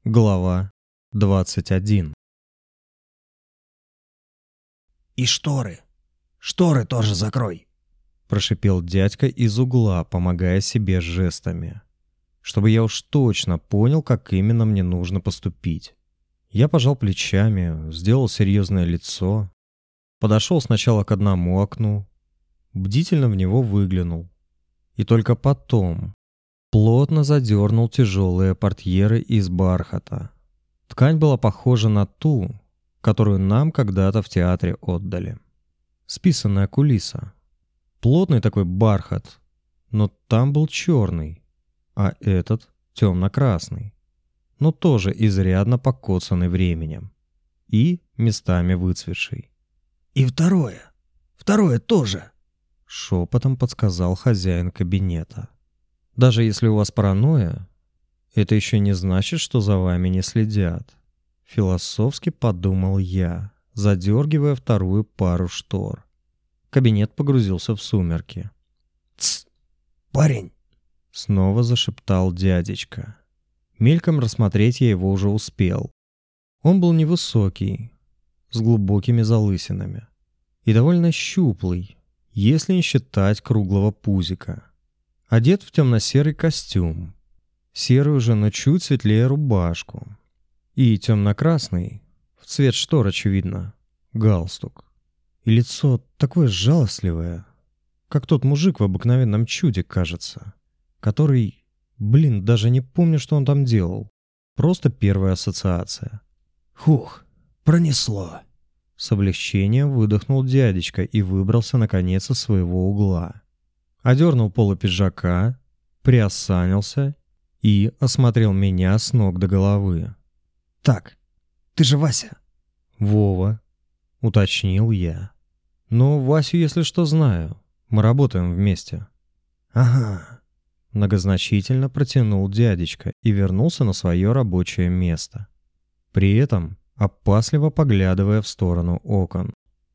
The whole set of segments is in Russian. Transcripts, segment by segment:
Глава 21. «И шторы! Шторы тоже закрой!» Прошипел дядька из угла, помогая себе жестами. Чтобы я уж точно понял, как именно мне нужно поступить. Я пожал плечами, сделал серьезное лицо. Подошел сначала к одному окну, бдительно в него выглянул. И только потом плотно задернул тяжелые портьеры из бархата. Ткань была похожа на ту, которую нам когда-то в театре отдали. Списанная кулиса. Плотный такой бархат, но там был черный, а этот темно-красный, но тоже изрядно покоцанный временем и местами выцветший. «И второе тоже!» — шепотом подсказал хозяин кабинета. «Даже если у вас паранойя, это еще не значит, что за вами не следят», — философски подумал я, задергивая вторую пару штор. Кабинет погрузился в сумерки. «Тсс! Парень!» — снова зашептал дядечка. Мельком рассмотреть я его уже успел. Он был невысокий, с глубокими залысинами и довольно щуплый, если не считать круглого пузика. Одет в темно-серый костюм, серую же, но чуть светлее рубашку и темно-красный, в цвет штор, очевидно, галстук. И лицо такое жалостливое, как тот мужик в обыкновенном чуде, кажется, который, даже не помню, что он там делал. Просто первая ассоциация. «Хух, пронесло!» С облегчением выдохнул дядечка и выбрался наконец из своего угла. Одернул полы пиджака, приосанился и осмотрел меня с ног до головы. «Так, ты же Вася?» «Вова», — уточнил я. «Но Васю, если что, знаю. Мы работаем вместе». «Ага», — многозначительно протянул дядечка и вернулся на свое рабочее место. При этом опасливо поглядывая в сторону окон.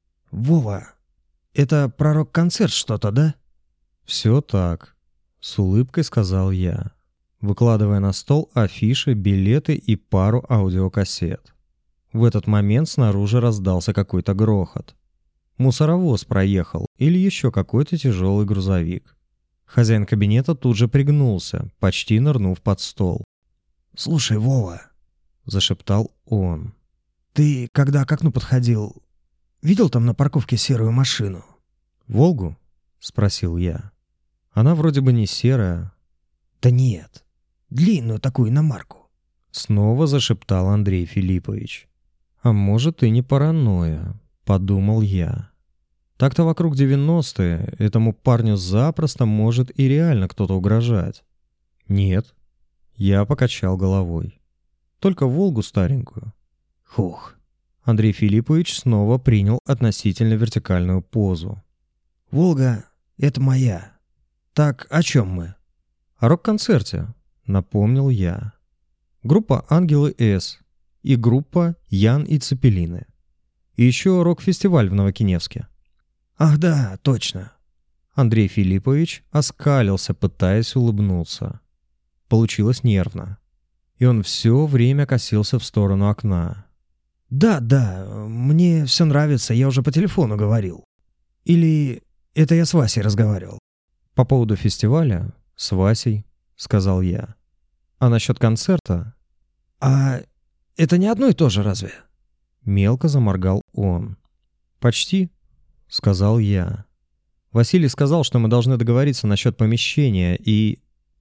«Вова, это про рок-концерт что-то, да?» «Все так», — с улыбкой сказал я, выкладывая на стол афиши, билеты и пару аудиокассет. В этот момент снаружи раздался какой-то грохот. Мусоровоз проехал или еще какой-то тяжелый грузовик. Хозяин кабинета тут же пригнулся, почти нырнув под стол. «Слушай, Вова», — зашептал он. «ты, когда к окну подходил, видел там на парковке серую машину?» «Волгу?» — спросил я. «Она вроде бы не серая». «Да нет, длинную такую иномарку». Снова зашептал Андрей Филиппович. «А может и не паранойя», — подумал я. Так-то вокруг 90-е этому парню запросто может и реально кто-то угрожать. «Нет», — я покачал головой. «Только Волгу старенькую». «Хух». Андрей Филиппович снова принял относительно вертикальную позу. «Волга — это моя. Так о чем мы?» «О рок-концерте», — напомнил я. «Группа «Ангелы С» и группа «Ян и Цепелины». И еще рок-фестиваль в Новокиневске». «Ах да, точно». Андрей Филиппович оскалился, пытаясь улыбнуться. Получилось нервно. И он все время косился в сторону окна. «Да, мне все нравится, я уже по телефону говорил. Или это я с Васей разговаривал?» «По поводу фестиваля с Васей», — сказал я. «А насчет концерта?» «А это не одно и то же, разве?» Мелко заморгал он. «Почти», — сказал я. «Василий сказал, что мы должны договориться насчет помещения и...»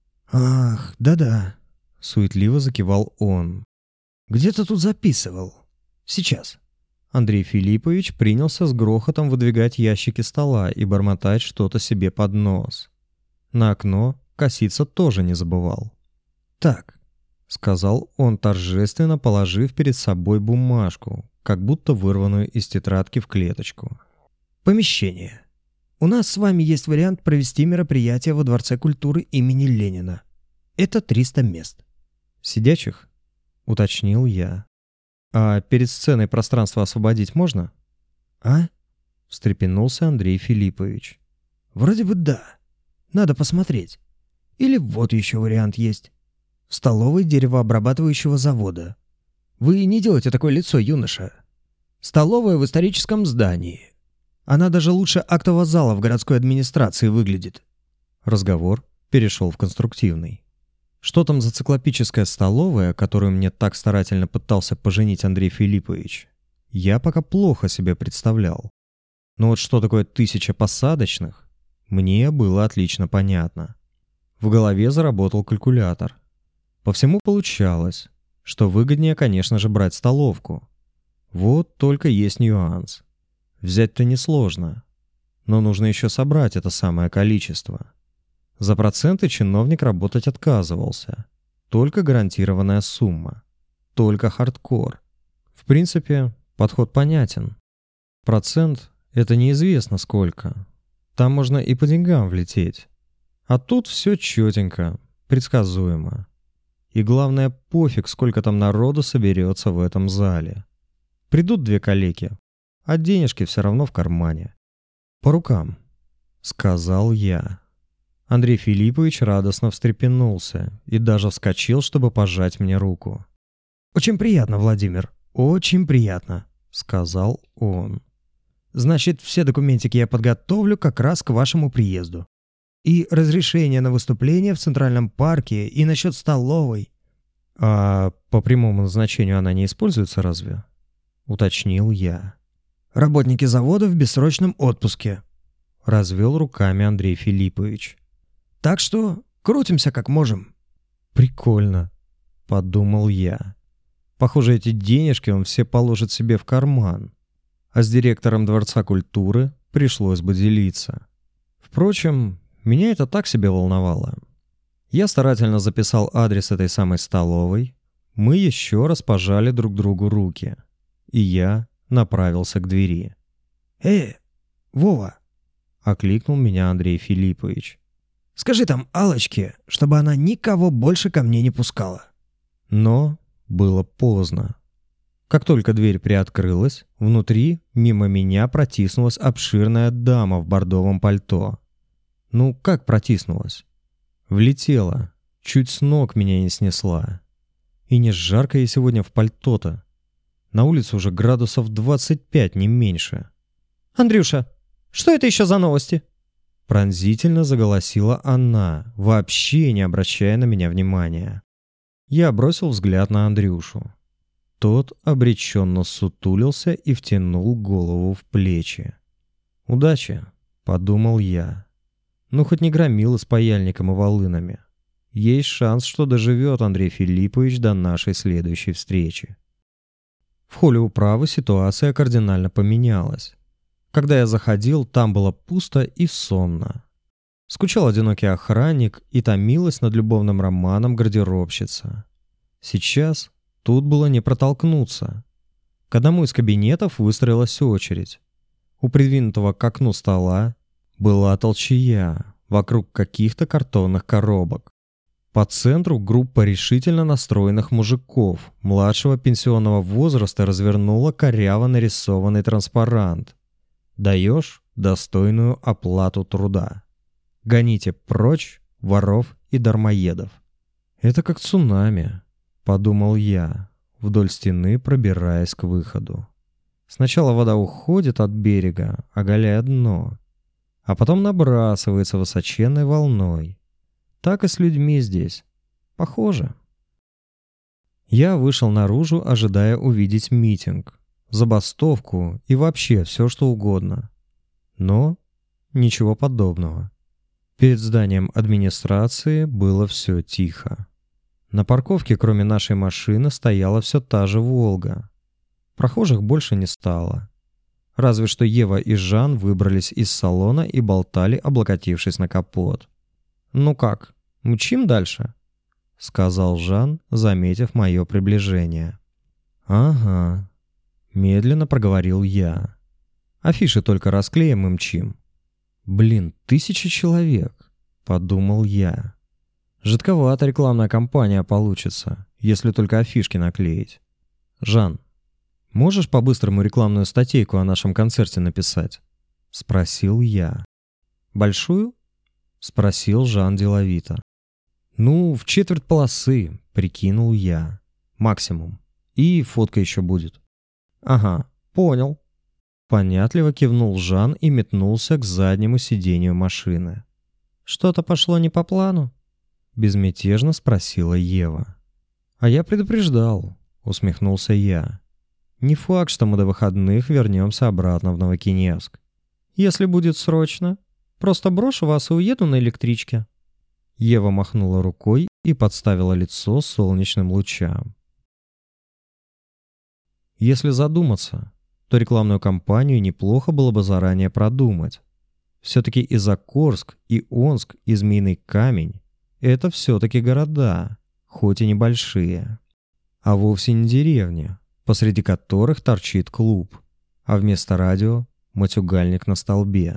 «Ах, да-да», — суетливо закивал он. «Где-то тут записывал. Сейчас». Андрей Филиппович принялся с грохотом выдвигать ящики стола и бормотать что-то себе под нос. На окно коситься тоже не забывал. «Так», — сказал он, торжественно положив перед собой бумажку, как будто вырванную из тетрадки в клеточку. «Помещение. У нас с вами есть вариант провести мероприятие во Дворце культуры имени Ленина. Это 300 мест». «Сидячих?» — уточнил я. «А перед сценой пространство освободить можно?» «А?» — встрепенулся Андрей Филиппович. «Вроде бы да. Надо посмотреть. Или вот еще вариант есть». в столовой деревообрабатывающего завода. Вы не делайте такое лицо, юноша. Столовая в историческом здании. Она даже лучше актового зала в городской администрации выглядит. Разговор перешел в конструктивный. Что там за циклопическая столовая, которую мне так старательно пытался поженить Андрей Филиппович, я пока плохо себе представлял. Но вот что такое 1000 посадочных, мне было отлично понятно. В голове заработал калькулятор. По всему получалось, что выгоднее, конечно же, брать столовку. Вот только есть нюанс. Взять-то несложно, но нужно еще собрать это самое количество. За проценты чиновник работать отказывался. Только гарантированная сумма. Только хардкор. В принципе, подход понятен. Процент — это неизвестно сколько. Там можно и по деньгам влететь. А тут все четенько, предсказуемо. И главное, пофиг, сколько там народу соберется в этом зале. Придут 2 калеки, а денежки все равно в кармане. «По рукам», — сказал я. Андрей Филиппович радостно встрепенулся и даже вскочил, чтобы пожать мне руку. «Очень приятно, Владимир, очень приятно», — сказал он. «Значит, все документики я подготовлю как раз к вашему приезду. И разрешение на выступление в Центральном парке, и насчет столовой». «А по прямому назначению она не используется разве?» — уточнил я. «Работники завода в бессрочном отпуске», — развел руками Андрей Филиппович. «Так что крутимся как можем». «Прикольно», — подумал я. «Похоже, эти денежки он все положит себе в карман. А с директором Дворца культуры пришлось бы делиться. Впрочем, меня это так себе волновало. Я старательно записал адрес этой самой столовой. Мы еще раз пожали друг другу руки. И я направился к двери. Вова!» — окликнул меня Андрей Филиппович. «Скажи там Аллочке, чтобы она никого больше ко мне не пускала». Но было поздно. Как только дверь приоткрылась, внутри мимо меня протиснулась обширная дама в бордовом пальто. Ну, как протиснулась? Влетела, чуть с ног меня не снесла. И не жарко ей сегодня в пальто-то. На улице уже градусов 25, не меньше. «Андрюша, что это еще за новости?» Пронзительно заголосила она, вообще не обращая на меня внимания. Я бросил взгляд на Андрюшу. Тот обреченно сутулился и втянул голову в плечи. «Удачи», — подумал я. «Ну, хоть не громила с паяльником и волынами. Есть шанс, что доживет Андрей Филиппович до нашей следующей встречи». В холле управы ситуация кардинально поменялась. Когда я заходил, там было пусто и сонно. Скучал одинокий охранник и томилась над любовным романом гардеробщица. Сейчас тут было не протолкнуться. К одному из кабинетов выстроилась очередь. У придвинутого к окну стола была толчая вокруг каких-то картонных коробок. По центру группа решительно настроенных мужиков младшего пенсионного возраста развернула коряво нарисованный транспарант. «Даешь достойную оплату труда. Гоните прочь воров и дармоедов». «Это как цунами», — подумал я, вдоль стены пробираясь к выходу. Сначала вода уходит от берега, оголяя дно, а потом набрасывается высоченной волной. Так и с людьми здесь. Похоже. Я вышел наружу, ожидая увидеть митинг, забастовку и вообще все, что угодно. Но ничего подобного. Перед зданием администрации было все тихо. На парковке, кроме нашей машины, стояла все та же «Волга». Прохожих больше не стало. Разве что Ева и Жан выбрались из салона и болтали, облокотившись на капот. «Ну как, мчим дальше?» — сказал Жан, заметив мое приближение. «Ага», — медленно проговорил я. «Афиши только расклеим и мчим». «Блин, 1000 человек», — подумал я. «Жидковато рекламная кампания получится, если только афишки наклеить». «Жан, можешь по-быстрому рекламную статейку о нашем концерте написать?» — спросил я. «Большую?» — спросил Жан деловито. Ну, в четверть полосы, прикинул я. Максимум. И фотка еще будет. Ага, понял. Понятливо кивнул Жан и метнулся к заднему сиденью машины. Что-то пошло не по плану? Безмятежно спросила Ева. А я предупреждал, усмехнулся я. Не факт, что мы до выходных вернемся обратно в Новокиневск. Если будет срочно, просто брошу вас и уеду на электричке. Ева махнула рукой и подставила лицо солнечным лучам. Если задуматься, то рекламную кампанию неплохо было бы заранее продумать. Все-таки и Закорск, и Онск, и Змеиный Камень — это все-таки города, хоть и небольшие. А вовсе не деревни, посреди которых торчит клуб, а вместо радио — матюгальник на столбе.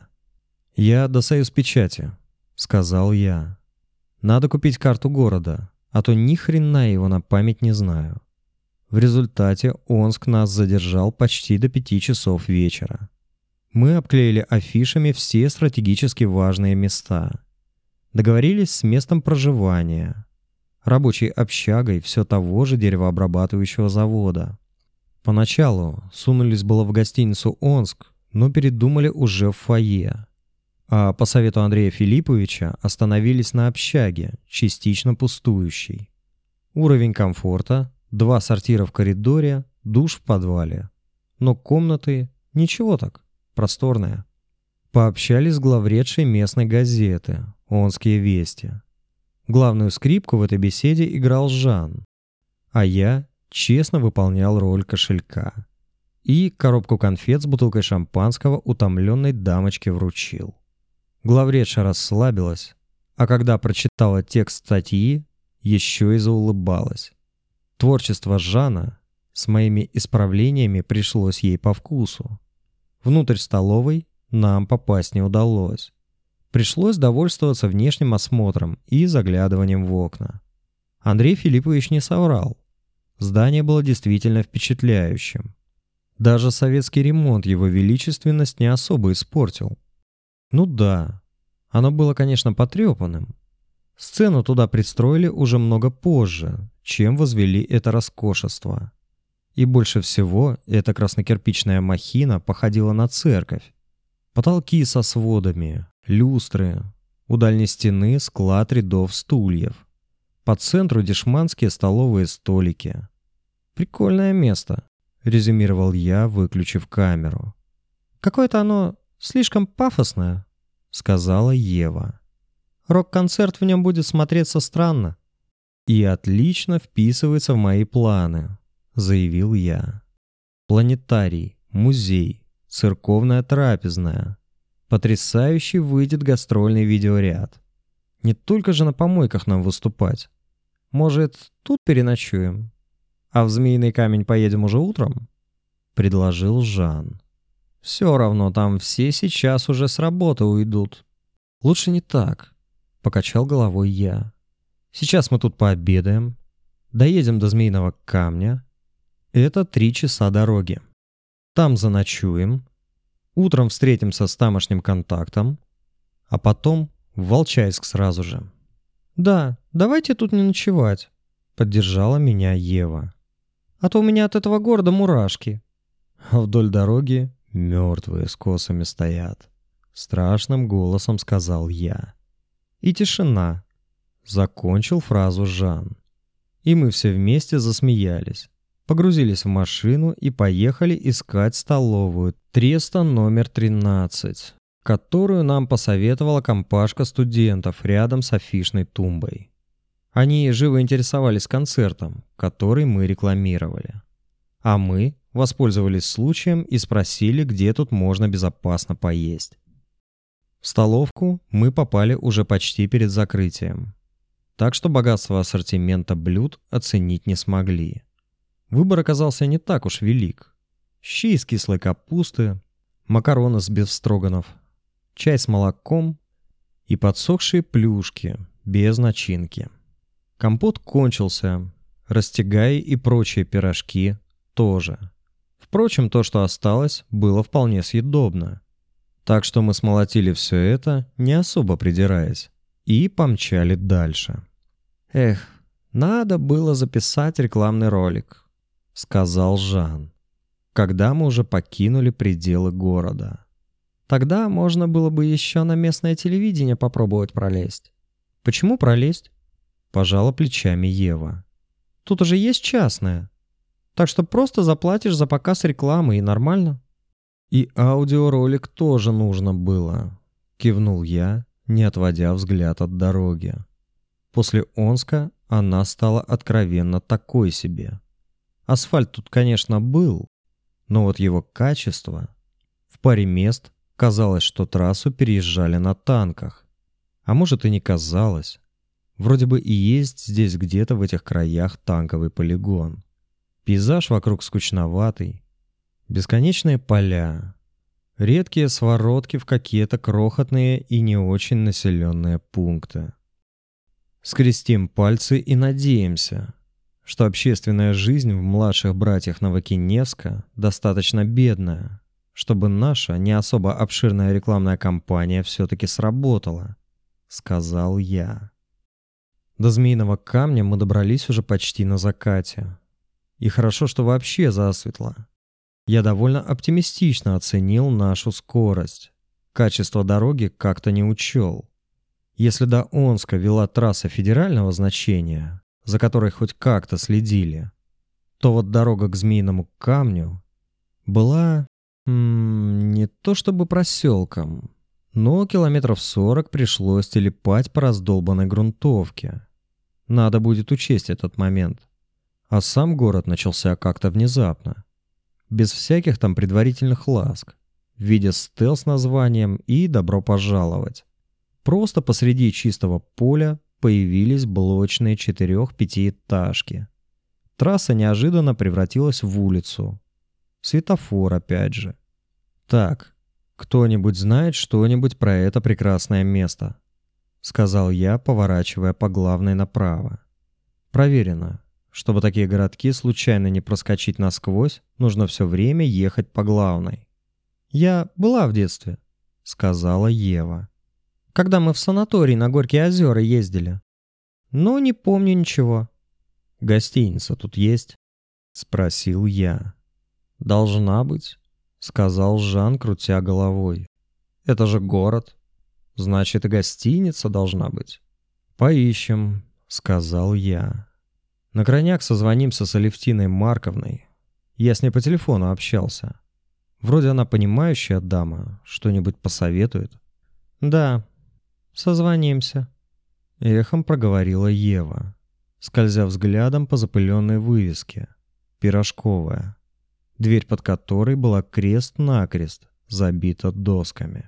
«Я до Союзпечати», — сказал я. «Надо купить карту города, а то ни хрена его на память не знаю». В результате Онск нас задержал почти до 5 часов вечера. Мы обклеили афишами все стратегически важные места. Договорились с местом проживания, рабочей общагой все того же деревообрабатывающего завода. Поначалу сунулись было в гостиницу «Онск», но передумали уже в фойе. А по совету Андрея Филипповича остановились на общаге, частично пустующей. Уровень комфорта — 2 сортира в коридоре, душ в подвале. Но комнаты — ничего так, просторные. Пообщались с главредшей местной газеты «Онские вести». Главную скрипку в этой беседе играл Жан, а я честно выполнял роль кошелька. И коробку конфет с бутылкой шампанского утомленной дамочке вручил. Главредша расслабилась, а когда прочитала текст статьи, еще и заулыбалась. Творчество Жана с моими исправлениями пришлось ей по вкусу. Внутрь столовой нам попасть не удалось. Пришлось довольствоваться внешним осмотром и заглядыванием в окна. Андрей Филиппович не соврал. Здание было действительно впечатляющим. Даже советский ремонт его величественность не особо испортил. Ну да, оно было, конечно, потрепанным. Сцену туда пристроили уже много позже, чем возвели это роскошество. И больше всего эта краснокирпичная махина походила на церковь. Потолки со сводами, люстры, у дальней стены склад рядов стульев. По центру дешманские столовые столики. «Прикольное место», — резюмировал я, выключив камеру. «Какое-то оно слишком пафосное», — сказала Ева. «Рок-концерт в нем будет смотреться странно». «И отлично вписывается в мои планы», — заявил я. «Планетарий, музей, церковная трапезная. Потрясающий выйдет гастрольный видеоряд. Не только же на помойках нам выступать. Может, тут переночуем? А в Змеиный Камень поедем уже утром?» — предложил Жан. «Все равно там все сейчас уже с работы уйдут». «Лучше не так», — покачал головой я. «Сейчас мы тут пообедаем, доедем до Змеиного Камня. Это 3 часа дороги. Там заночуем, утром встретимся с тамошним контактом, а потом в Волчайск сразу же». «Да, давайте тут не ночевать», — поддержала меня Ева. «А то у меня от этого города мурашки». А вдоль дороги мертвые с косами стоят. Страшным голосом сказал я. И тишина. Закончил фразу Жан. И мы все вместе засмеялись. Погрузились в машину и поехали искать столовую Треста номер 13, которую нам посоветовала компашка студентов рядом с афишной тумбой. Они живо интересовались концертом, который мы рекламировали. А мы воспользовались случаем и спросили, где тут можно безопасно поесть. В столовку мы попали уже почти перед закрытием, так что богатство ассортимента блюд оценить не смогли. Выбор оказался не так уж велик. Щи из кислой капусты, макароны с бефстроганов, чай с молоком и подсохшие плюшки без начинки. Компот кончился, растягай и прочие пирожки тоже. Впрочем, то, что осталось, было вполне съедобно. Так что мы смолотили все это, не особо придираясь, и помчали дальше. «Эх, надо было записать рекламный ролик», — сказал Жан, когда мы уже покинули пределы города. «Тогда можно было бы еще на местное телевидение попробовать пролезть». «Почему пролезть?» — пожала плечами Ева. «Тут уже есть частное. Так что просто заплатишь за показ рекламы и нормально». «И аудиоролик тоже нужно было», — кивнул я, не отводя взгляд от дороги. После Онска она стала откровенно такой себе. Асфальт тут, конечно, был, но вот его качество... В паре мест казалось, что трассу переезжали на танках. А может и не казалось. Вроде бы и есть здесь где-то в этих краях танковый полигон. Пейзаж вокруг скучноватый. Бесконечные поля. Редкие своротки в какие-то крохотные и не очень населенные пункты. Скрестим пальцы и надеемся, что общественная жизнь в младших братьях Новокиневска достаточно бедная, чтобы наша не особо обширная рекламная кампания все-таки сработала, сказал я. До Змеиного камня мы добрались уже почти на закате. И хорошо, что вообще засветло. Я довольно оптимистично оценил нашу скорость. Качество дороги как-то не учел. Если до Онска вела трасса федерального значения, за которой хоть как-то следили, то вот дорога к Змеиному камню была не то чтобы проселком, но километров 40 пришлось телепать по раздолбанной грунтовке. Надо будет учесть этот момент. А сам город начался как-то внезапно, без всяких там предварительных ласк, в виде стелс-названием и «добро пожаловать». Просто посреди чистого поля появились блочные 4-5-этажки. Трасса неожиданно превратилась в улицу. Светофор опять же. «Так, кто-нибудь знает что-нибудь про это прекрасное место?» — сказал я, поворачивая по главной направо. «Проверено. Чтобы такие городки случайно не проскочить насквозь, нужно все время ехать по главной». «Я была в детстве», — сказала Ева. «Когда мы в санаторий на Горькие озера ездили. Но не помню ничего». «Гостиница тут есть?» — спросил я. «Должна быть», — сказал Жан, крутя головой. «Это же город. Значит, и гостиница должна быть». «Поищем», — сказал я. «На крайняк созвонимся с Алевтиной Марковной. Я с ней по телефону общался. Вроде она понимающая дама, что-нибудь посоветует». «Да, созвонимся», — эхом проговорила Ева, скользя взглядом по запыленной вывеске. «Пирожковая», дверь под которой была крест-накрест забита досками.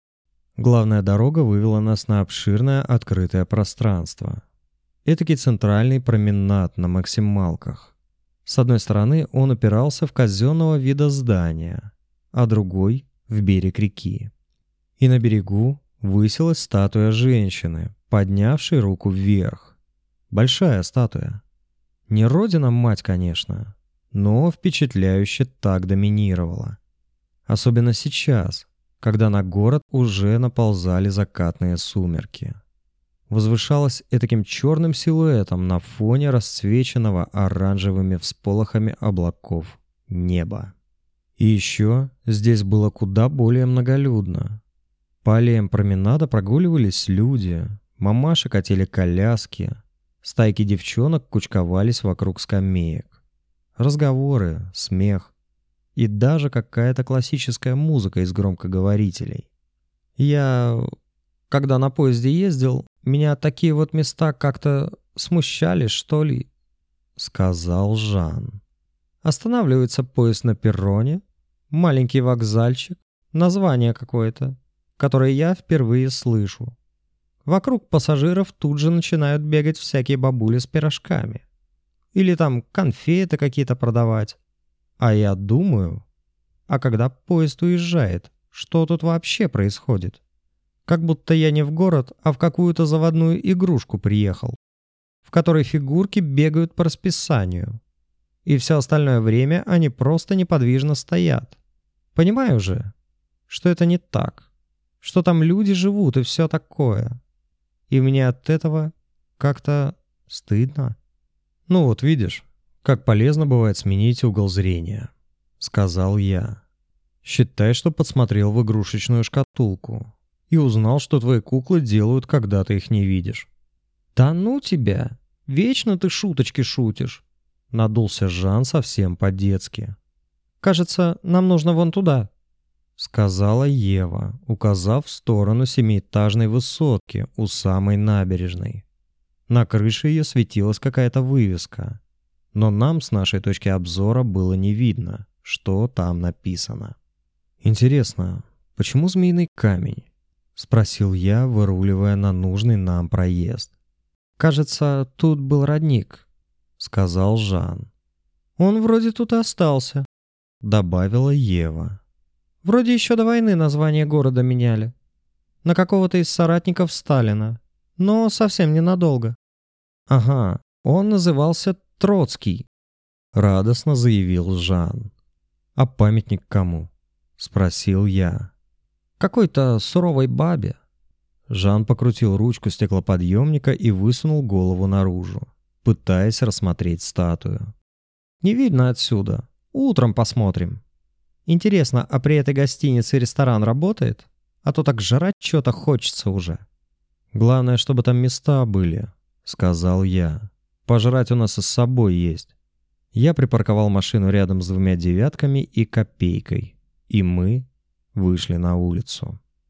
Главная дорога вывела нас на обширное открытое пространство. Этакий центральный променад на максималках. С одной стороны он упирался в казенного вида здания, а другой — в берег реки. И на берегу высилась статуя женщины, поднявшей руку вверх. Большая статуя. Не Родина-мать, конечно, но впечатляюще так доминировала. Особенно сейчас, когда на город уже наползали закатные сумерки. Возвышалась этаким черным силуэтом на фоне расцвеченного оранжевыми всполохами облаков неба. И еще здесь было куда более многолюдно. По аллеям променада прогуливались люди, мамаши катили коляски, стайки девчонок кучковались вокруг скамеек. Разговоры, смех и даже какая-то классическая музыка из громкоговорителей. Когда на поезде ездил, меня такие вот места как-то смущали, что ли, — сказал Жан. Останавливается поезд на перроне, маленький вокзальчик, название какое-то, которое я впервые слышу. Вокруг пассажиров тут же начинают бегать всякие бабули с пирожками. Или там конфеты какие-то продавать. А я думаю, а когда поезд уезжает, что тут вообще происходит? Как будто я не в город, а в какую-то заводную игрушку приехал, в которой фигурки бегают по расписанию. И все остальное время они просто неподвижно стоят. Понимаю же, что это не так, что там люди живут и все такое. И мне от этого как-то Стыдно. Ну вот видишь, как полезно бывает сменить угол зрения, сказал я. Считай, что подсмотрел в игрушечную шкатулку и узнал, что твои куклы делают, когда ты их не видишь. Да ну тебя! Вечно ты шуточки шутишь. Надулся Жан совсем по-детски. Кажется, нам нужно вон туда, сказала Ева, указав в сторону семиэтажной высотки у самой набережной. На крыше ее светилась какая-то вывеска, но нам с нашей точки обзора было не видно, что там написано. «Интересно, почему змеиный камень?» — спросил я, выруливая на нужный нам проезд. «Кажется, тут был родник», — сказал Жан. «Он вроде тут и остался», — добавила Ева. «Вроде еще до войны название города меняли. На какого-то из соратников Сталина, но совсем ненадолго». «Ага, он назывался Троцкий», — радостно заявил Жан. «А памятник кому?» — спросил я. «Какой-то суровой бабе». Жан покрутил ручку стеклоподъемника и высунул голову наружу, пытаясь рассмотреть статую. «Не видно отсюда. Утром посмотрим. Интересно, а при этой гостинице ресторан работает? А то так жрать что-то хочется уже». «Главное, чтобы там места были», — сказал я. «Пожрать у нас и с собой есть». Я припарковал машину рядом с 2 девятками и копейкой, и мы вышли на улицу.